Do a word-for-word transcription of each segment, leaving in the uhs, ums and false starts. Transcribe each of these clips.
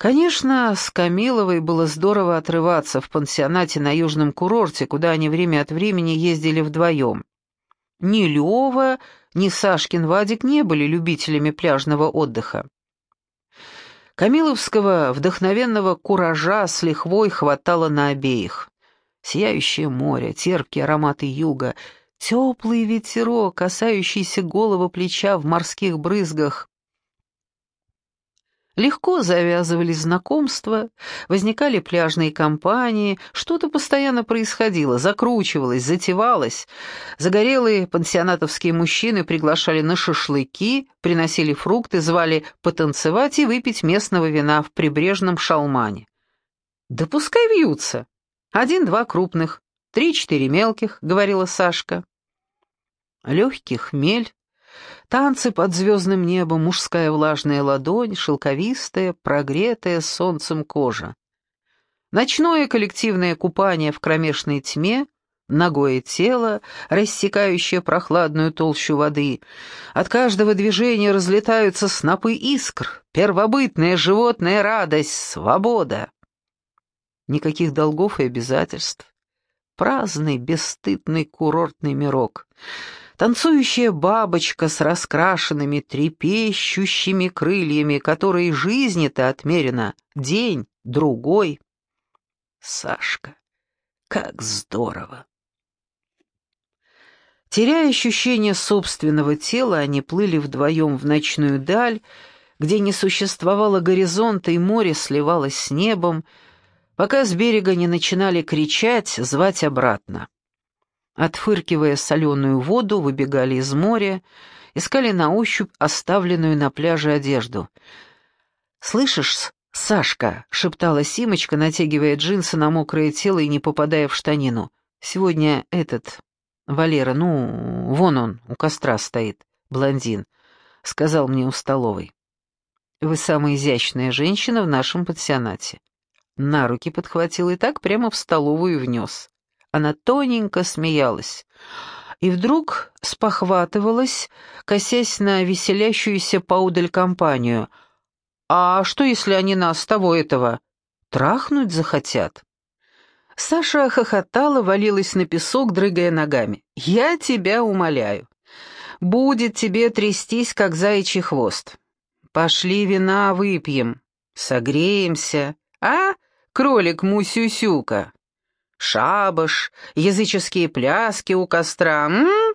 Конечно, с Камиловой было здорово отрываться в пансионате на южном курорте, куда они время от времени ездили вдвоем. Ни Лёва, ни Сашкин Вадик не были любителями пляжного отдыха. Камиловского вдохновенного куража с лихвой хватало на обеих. Сияющее море, терпкие ароматы юга, теплый ветерок, касающийся голого плеча в морских брызгах. Легко завязывались знакомства, возникали пляжные компании, что-то постоянно происходило, закручивалось, затевалось. Загорелые пансионатовские мужчины приглашали на шашлыки, приносили фрукты, звали потанцевать и выпить местного вина в прибрежном шалмане. «Да пускай вьются. Один-два крупных, три-четыре мелких», — говорила Сашка. Легкий хмель, танцы под звездным небом, мужская влажная ладонь, шелковистая, прогретая солнцем кожа. Ночное коллективное купание в кромешной тьме, нагое тело, рассекающее прохладную толщу воды. От каждого движения разлетаются снопы искр, первобытная животная радость, свобода. Никаких долгов и обязательств. Праздный, бесстыдный курортный мирок. Танцующая бабочка с раскрашенными, трепещущими крыльями, которой жизни-то отмерено день, другой. Сашка, как здорово! Теряя ощущение собственного тела, они плыли вдвоем в ночную даль, где не существовало горизонта и море сливалось с небом, пока с берега не начинали кричать, звать обратно. Отфыркивая соленую воду, выбегали из моря, искали на ощупь оставленную на пляже одежду. «Слышишь, Сашка?» — шептала Симочка, натягивая джинсы на мокрое тело и не попадая в штанину. «Сегодня этот, Валера, ну, вон он, у костра стоит, блондин, сказал мне у столовой. Вы самая изящная женщина в нашем пансионате». На руки подхватил и так прямо в столовую внес. Она тоненько смеялась и вдруг спохватывалась, косясь на веселящуюся поодаль компанию. «А что, если они нас того этого трахнуть захотят?» Саша хохотала, валилась на песок, дрыгая ногами. «Я тебя умоляю. Будет тебе трястись, как заячий хвост. Пошли вина выпьем, согреемся, а, кролик Мусюсюка? Шабаш, языческие пляски у костра, м?»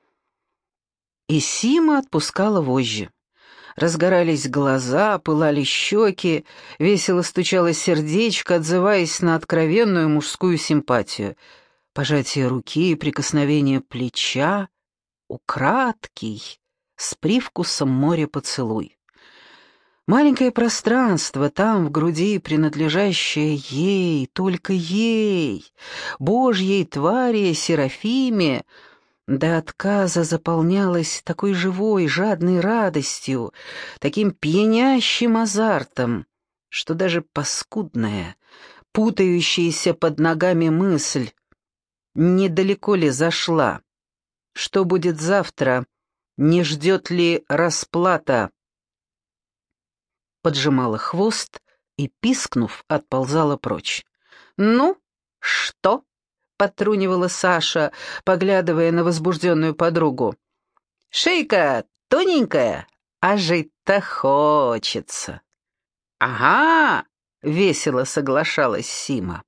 И Сима отпускала вожжи. Разгорались глаза, пылали щеки, весело стучало сердечко, отзываясь на откровенную мужскую симпатию. Пожатие руки, прикосновение плеча, украдкий, с привкусом моря поцелуй. Маленькое пространство там, в груди, принадлежащее ей, только ей, Божьей твари Серафиме, до отказа заполнялось такой живой, жадной радостью, таким пьянящим азартом, что даже паскудная, путающаяся под ногами мысль, недалеко ли зашла, что будет завтра, не ждет ли расплата, поджимала хвост и, пискнув, отползала прочь. «Ну, что?» — подтрунивала Саша, поглядывая на возбужденную подругу. «Шейка тоненькая, а жить-то хочется». «Ага!» — весело соглашалась Сима.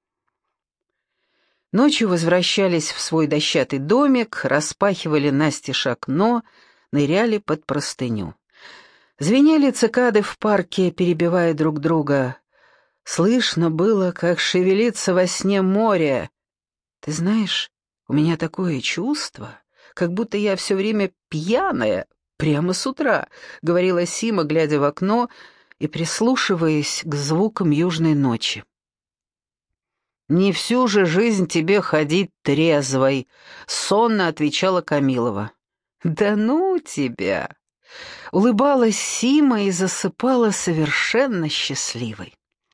Ночью возвращались в свой дощатый домик, распахивали настежь окно, ныряли под простыню. Звенели цикады в парке, перебивая друг друга. Слышно было, как шевелится во сне море. «Ты знаешь, у меня такое чувство, как будто я все время пьяная, прямо с утра», — говорила Сима, глядя в окно и прислушиваясь к звукам южной ночи. «Не всю же жизнь тебе ходить трезвой», — сонно отвечала Камилова. «Да ну тебя!» Улыбалась Сима и засыпала совершенно счастливой.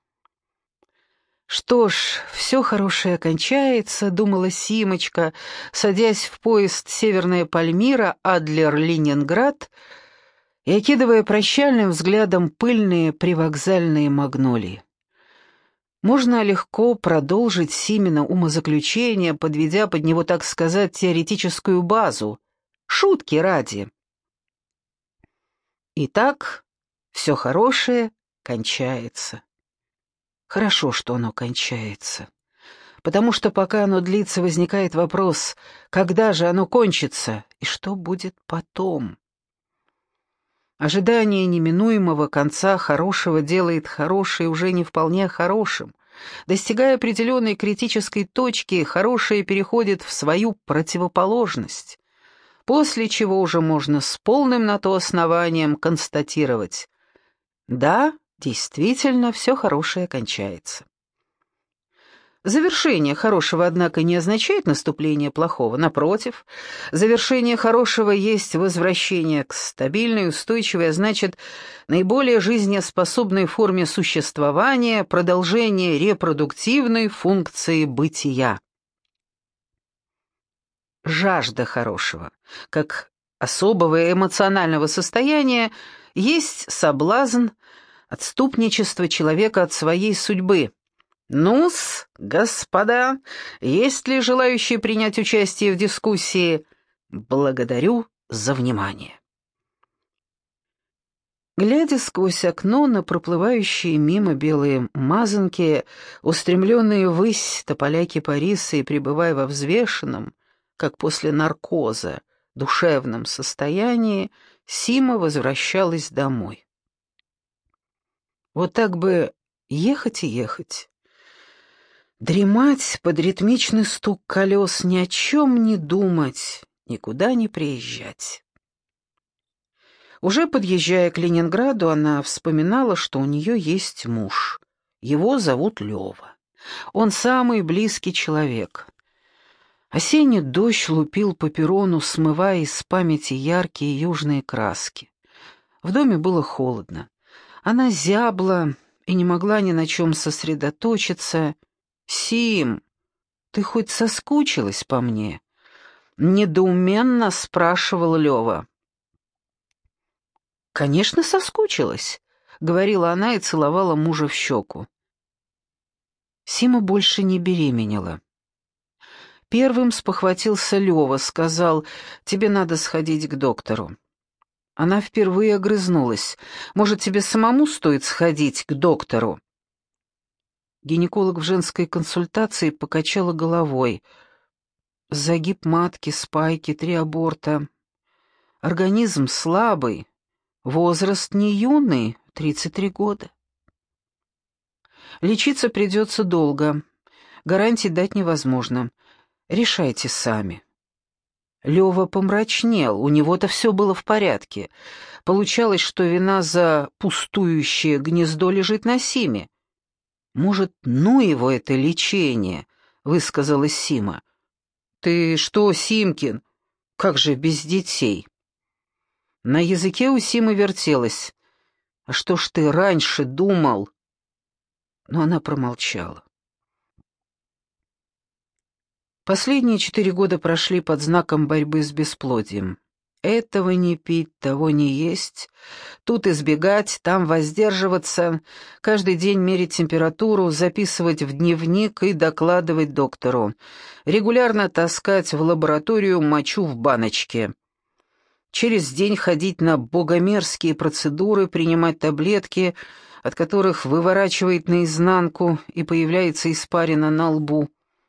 «Что ж, все хорошее кончается», — думала Симочка, садясь в поезд «Северная Пальмира, Адлер, Ленинград», и окидывая прощальным взглядом пыльные привокзальные магнолии. Можно легко продолжить Симина умозаключение, подведя под него, так сказать, теоретическую базу. Шутки ради. Итак, все хорошее кончается. Хорошо, что оно кончается. Потому что пока оно длится, возникает вопрос, когда же оно кончится и что будет потом. Ожидание неминуемого конца хорошего делает хорошее уже не вполне хорошим. Достигая определенной критической точки, хорошее переходит в свою противоположность, после чего уже можно с полным на то основанием констатировать: да, действительно, все хорошее кончается. Завершение хорошего, однако, не означает наступление плохого. Напротив, завершение хорошего есть возвращение к стабильной, устойчивой, а значит, наиболее жизнеспособной форме существования, продолжение репродуктивной функции бытия. Жажда хорошего, как особого эмоционального состояния, есть соблазн, отступничество человека от своей судьбы. Ну-с, господа, есть ли желающие принять участие в дискуссии? Благодарю за внимание. Глядя сквозь окно на проплывающие мимо белые мазанки, устремленные ввысь тополя кипарисы и пребывая во взвешенном, как после наркоза, душевном состоянии, Сима возвращалась домой. Вот так бы ехать и ехать. Дремать под ритмичный стук колес, ни о чем не думать, никуда не приезжать. Уже подъезжая к Ленинграду, она вспоминала, что у нее есть муж. Его зовут Лева. Он самый близкий человек. Осенний дождь лупил по перрону, смывая из памяти яркие южные краски. В доме было холодно. Она зябла и не могла ни на чем сосредоточиться. «Сим, ты хоть соскучилась по мне?» — недоуменно спрашивал Лева. «Конечно, соскучилась», — говорила она и целовала мужа в щеку. Сима больше не беременела. Первым спохватился Лева, сказал: «Тебе надо сходить к доктору». Она впервые огрызнулась. «Может, тебе самому стоит сходить к доктору?» Гинеколог в женской консультации покачала головой. Загиб матки, спайки, три аборта. Организм слабый, возраст не юный, тридцать три года. Лечиться придется долго, гарантий дать невозможно. Решайте сами. Лёва помрачнел, у него-то все было в порядке. Получалось, что вина за пустующее гнездо лежит на Симе. «Может, ну его это лечение?» — высказалась Сима. «Ты что, Симкин? Как же без детей?» На языке у Симы вертелось. «А что ж ты раньше думал?» Но она промолчала. Последние четыре года прошли под знаком борьбы с бесплодием. Этого не пить, того не есть, тут избегать, там воздерживаться, каждый день мерить температуру, записывать в дневник и докладывать доктору, регулярно таскать в лабораторию мочу в баночке, через день ходить на богомерзкие процедуры, принимать таблетки, от которых выворачивает наизнанку и появляется испарина на лбу.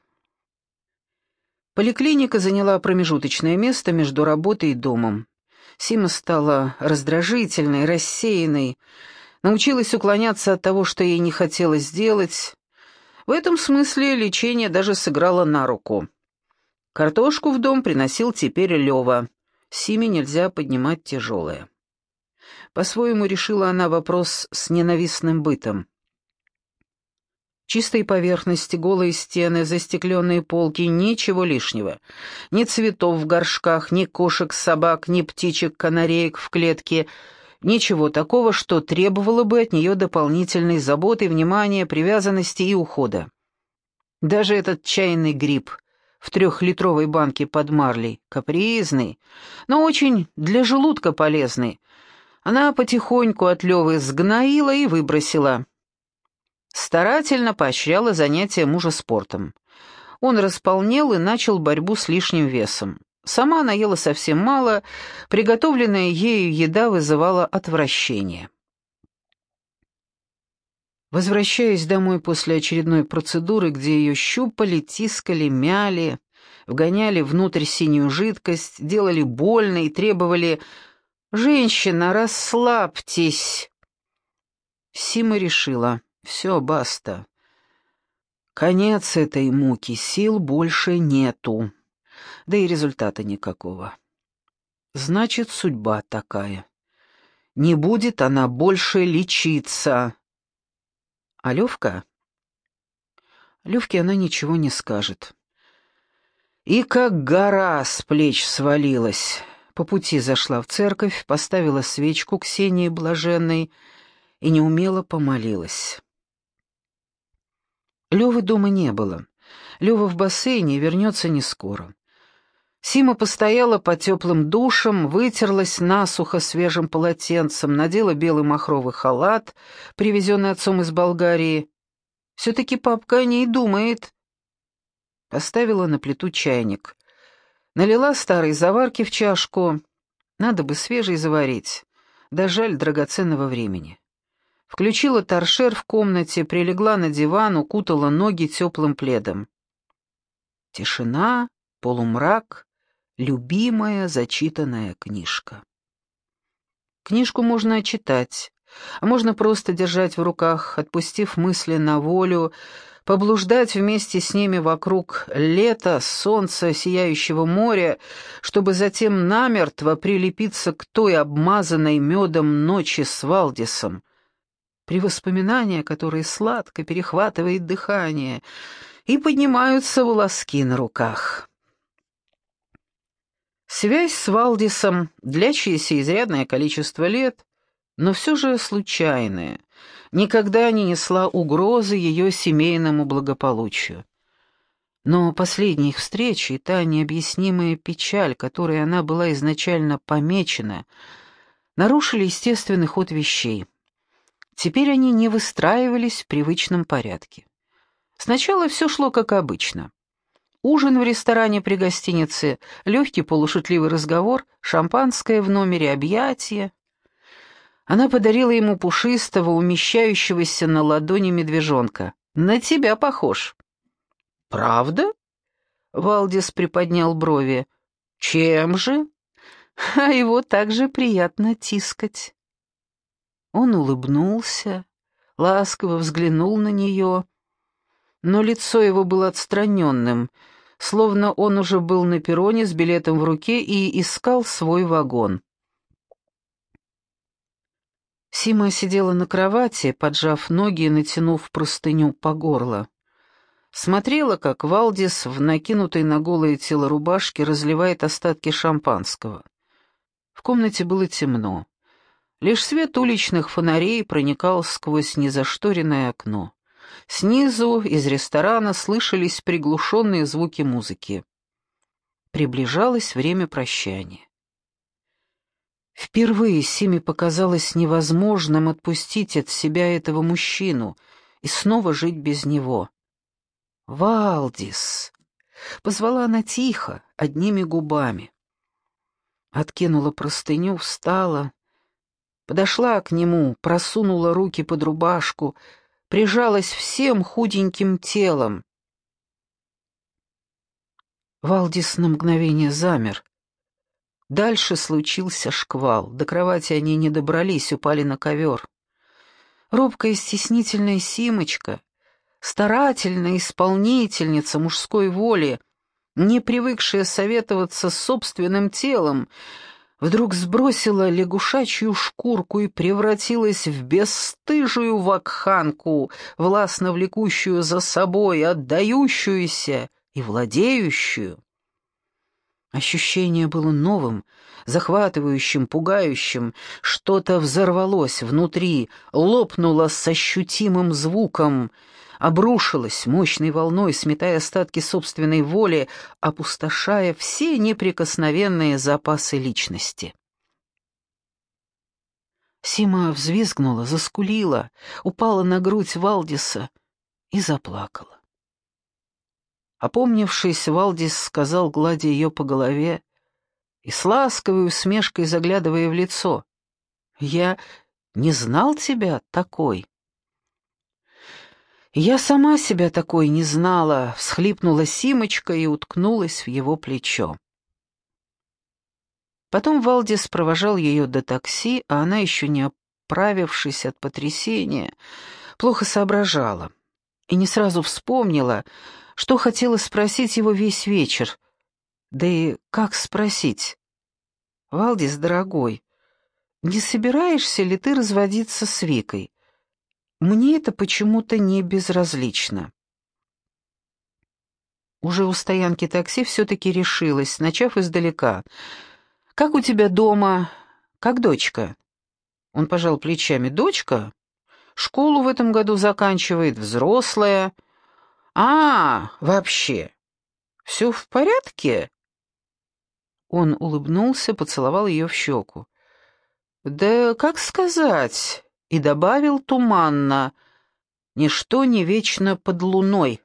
Поликлиника заняла промежуточное место между работой и домом. Сима стала раздражительной, рассеянной, научилась уклоняться от того, что ей не хотелось сделать. В этом смысле лечение даже сыграло на руку. Картошку в дом приносил теперь Лева. Симе нельзя поднимать тяжелое. По-своему решила она вопрос с ненавистным бытом. Чистые поверхности, голые стены, застекленные полки, ничего лишнего. Ни цветов в горшках, ни кошек-собак, ни птичек-канареек в клетке. Ничего такого, что требовало бы от нее дополнительной заботы, внимания, привязанности и ухода. Даже этот чайный гриб в трехлитровой банке под марлей, капризный, но очень для желудка полезный, Она потихоньку от Левы сгноила и выбросила. Старательно поощряла занятия мужа спортом. Он располнел и начал борьбу с лишним весом. Сама она ела совсем мало, приготовленная ею еда вызывала отвращение. Возвращаясь домой после очередной процедуры, где ее щупали, тискали, мяли, вгоняли внутрь синюю жидкость, делали больно и требовали: «Женщина, расслабьтесь!» Сима решила: все, баста. Конец этой муки, сил больше нету, да и результата никакого. Значит, судьба такая. Не будет она больше лечиться. А Левка? Левке она ничего не скажет. И как гора с плеч свалилась. По пути зашла в церковь, поставила свечку Ксении Блаженной и неумело помолилась. Левы дома не было. Лева в бассейне, вернется не скоро. Сима постояла под теплым душем, вытерлась насухо свежим полотенцем, надела белый махровый халат, привезенный отцом из Болгарии. Все-таки папка о ней думает. Поставила на плиту чайник. Налила старой заварки в чашку. Надо бы свежей заварить. Да жаль драгоценного времени. Включила торшер в комнате, прилегла на диван, укутала ноги теплым пледом. Тишина, полумрак, любимая зачитанная книжка. Книжку можно читать, а можно просто держать в руках, отпустив мысли на волю, поблуждать вместе с ними вокруг лета, солнца, сияющего моря, чтобы затем намертво прилепиться к той обмазанной медом ночи с Валдисом, при воспоминании, которые сладко перехватывает дыхание, и поднимаются волоски на руках. Связь с Валдисом, длящаяся изрядное количество лет, но все же случайная, никогда не несла угрозы ее семейному благополучию. Но последняя их встреча и та необъяснимая печаль, которой она была изначально помечена, нарушили естественный ход вещей. Теперь они не выстраивались в привычном порядке. Сначала все шло как обычно. Ужин в ресторане при гостинице, легкий полушутливый разговор, шампанское в номере, объятия. Она подарила ему пушистого, умещающегося на ладони медвежонка. «На тебя похож». «Правда?» — Валдис приподнял брови. «Чем же?» «А его также приятно тискать». Он улыбнулся, ласково взглянул на нее, но лицо его было отстраненным, словно он уже был на перроне с билетом в руке и искал свой вагон. Сима сидела на кровати, поджав ноги и натянув простыню по горло. Смотрела, как Валдис в накинутой на голое тело рубашке разливает остатки шампанского. В комнате было темно. Лишь свет уличных фонарей проникал сквозь незашторенное окно. Снизу, из ресторана, слышались приглушенные звуки музыки. Приближалось время прощания. Впервые Симе показалось невозможным отпустить от себя этого мужчину и снова жить без него. «Валдис!» — позвала она тихо, одними губами. Откинула простыню, встала, подошла к нему, просунула руки под рубашку, прижалась всем худеньким телом. Валдис на мгновение замер. Дальше случился шквал. До кровати они не добрались, упали на ковер. Робкая стеснительная Симочка, старательная исполнительница мужской воли, не привыкшая советоваться с собственным телом, вдруг сбросила лягушачью шкурку и превратилась в бесстыжую вакханку, властно влекущую за собой, отдающуюся и владеющую. Ощущение было новым, захватывающим, пугающим. Что-то взорвалось внутри, лопнуло с ощутимым звуком, обрушилось мощной волной, сметая остатки собственной воли, опустошая все неприкосновенные запасы личности. Сима взвизгнула, заскулила, упала на грудь Валдиса и заплакала. Опомнившись, Валдис сказал, гладя ее по голове и с ласковой усмешкой заглядывая в лицо: «Я не знал тебя такой». «Я сама себя такой не знала», — всхлипнула Симочка и уткнулась в его плечо. Потом Валдис провожал ее до такси, а она, еще не оправившись от потрясения, плохо соображала и не сразу вспомнила, что хотела спросить его весь вечер. Да и как спросить? «Валдис, дорогой, не собираешься ли ты разводиться с Викой? Мне это почему-то не безразлично». Уже у стоянки такси все-таки решилась, начав издалека. «Как у тебя дома? Как дочка?» Он пожал плечами. «Дочка? Школу в этом году заканчивает, взрослая. А, вообще, все в порядке?» Он улыбнулся, поцеловал ее в щеку. «Да как сказать?» И добавил туманно: «Ничто не вечно под луной».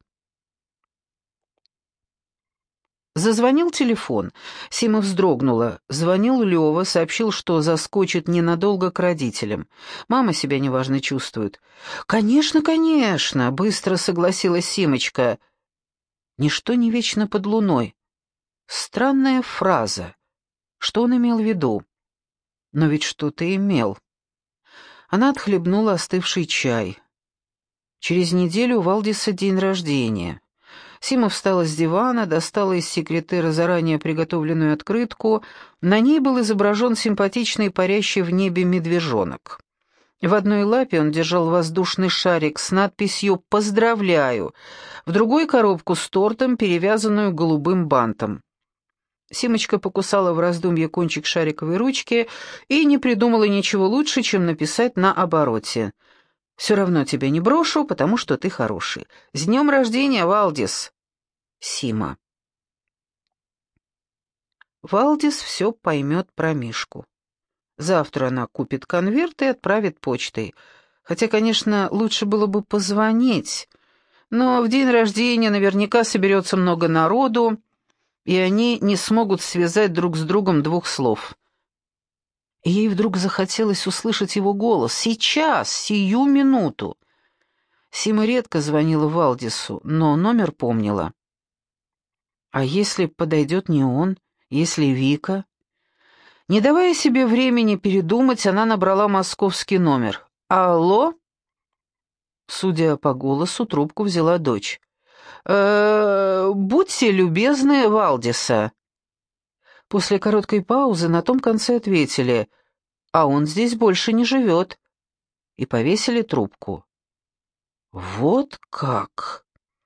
Зазвонил телефон. Сима вздрогнула. Звонил Лёва, сообщил, что заскочит ненадолго к родителям. Мама себя неважно чувствует. «Конечно, конечно», — быстро согласилась Симочка. «Ничто не вечно под луной». Странная фраза. Что он имел в виду? Но ведь что-то имел. Она отхлебнула остывший чай. Через неделю у Валдиса день рождения. Сима встала с дивана, достала из секретера заранее приготовленную открытку. На ней был изображен симпатичный парящий в небе медвежонок. В одной лапе он держал воздушный шарик с надписью «Поздравляю», в другой — коробку с тортом, перевязанную голубым бантом. Симочка покусала в раздумье кончик шариковой ручки и не придумала ничего лучше, чем написать на обороте: «Все равно тебя не брошу, потому что ты хороший. С днем рождения, Валдис!» Сима. Валдис все поймет про Мишку. Завтра она купит конверт и отправит почтой. Хотя, конечно, лучше было бы позвонить, но в день рождения наверняка соберется много народу, и они не смогут связать друг с другом двух слов. И ей вдруг захотелось услышать его голос. Сейчас, сию минуту. Сима редко звонила Валдису, но номер помнила. А если подойдет не он, если Вика? Не давая себе времени передумать, она набрала московский номер. «Алло?» Судя по голосу, трубку взяла дочь. «Э-э, будьте любезны, Валдиса». После короткой паузы на том конце ответили: «А он здесь больше не живет», и повесили трубку. «Вот как!»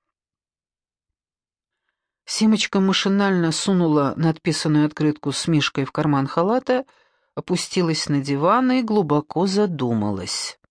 Симочка машинально сунула надписанную открытку с Мишкой в карман халата, опустилась на диван и глубоко задумалась.